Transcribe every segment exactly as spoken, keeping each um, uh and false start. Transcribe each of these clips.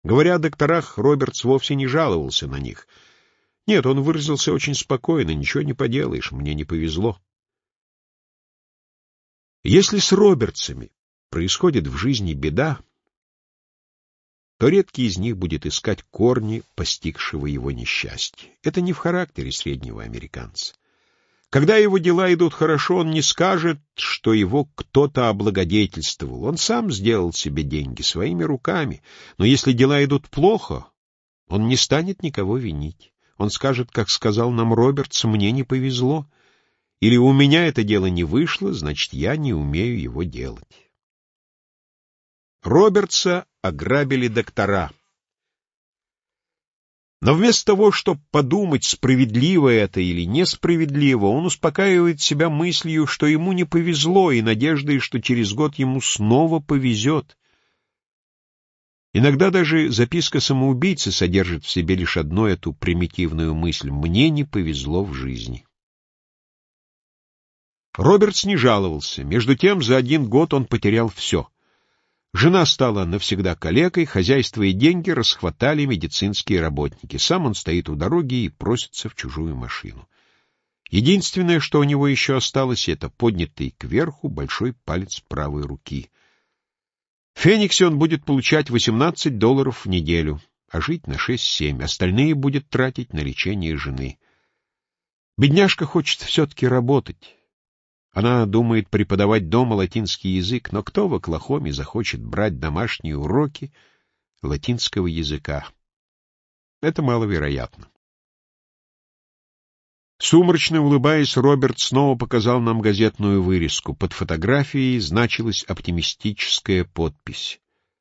Говоря о докторах, Робертс вовсе не жаловался на них. Нет, он выразился очень спокойно, ничего не поделаешь, мне не повезло. Если с Робертсами происходит в жизни беда, то редкий из них будет искать корни постигшего его несчастья. Это не в характере среднего американца. Когда его дела идут хорошо, он не скажет, что его кто-то облагодетельствовал. Он сам сделал себе деньги своими руками. Но если дела идут плохо, он не станет никого винить. Он скажет, как сказал нам Робертс, «Мне не повезло». Или «У меня это дело не вышло, значит, я не умею его делать». Робертса ограбили доктора. Но вместо того, чтобы подумать, справедливо это или несправедливо, он успокаивает себя мыслью, что ему не повезло, и надеждой, что через год ему снова повезет. Иногда даже записка самоубийцы содержит в себе лишь одну эту примитивную мысль: «Мне не повезло в жизни». Робертс не жаловался. Между тем, за один год он потерял все. Жена стала навсегда калекой, хозяйство и деньги расхватали медицинские работники. Сам он стоит у дороги и просится в чужую машину. Единственное, что у него еще осталось, это поднятый кверху большой палец правой руки. В Фениксе он будет получать восемнадцать долларов в неделю, а жить на шесть-семь. Остальные будет тратить на лечение жены. Бедняжка хочет все-таки работать. Она думает преподавать дома латинский язык, но кто в Оклахоме захочет брать домашние уроки латинского языка? Это маловероятно. Сумрачно улыбаясь, Роберт снова показал нам газетную вырезку. Под фотографией значилась оптимистическая подпись.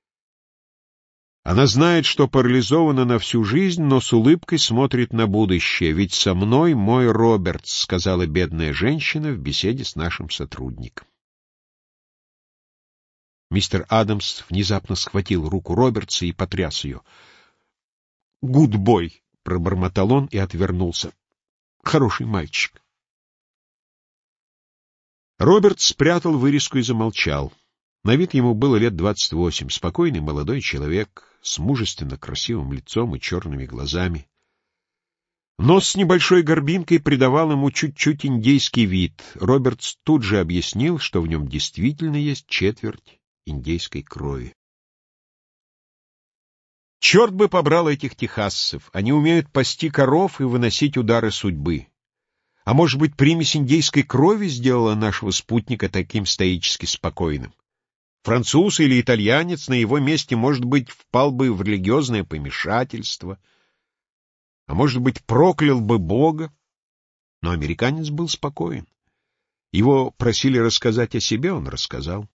Она знает, что парализована на всю жизнь, но с улыбкой смотрит на будущее. «Ведь со мной мой Робертс», — сказала бедная женщина в беседе с нашим сотрудником. Мистер Адамс внезапно схватил руку Робертса и потряс ее. «Гудбой», — пробормотал он и отвернулся. «Хороший мальчик». Роберт спрятал вырезку и замолчал. На вид ему было лет двадцать восемь, спокойный молодой человек с мужественно красивым лицом и черными глазами. Нос с небольшой горбинкой придавал ему чуть-чуть индейский вид. Робертс тут же объяснил, что в нем действительно есть четверть индейской крови. Черт бы побрал этих техасцев! Они умеют пасти коров и выносить удары судьбы. А может быть, примесь индейской крови сделала нашего спутника таким стоически спокойным? Француз или итальянец на его месте, может быть, впал бы в религиозное помешательство, а может быть, проклял бы Бога. Но американец был спокоен. Его просили рассказать о себе, он рассказал.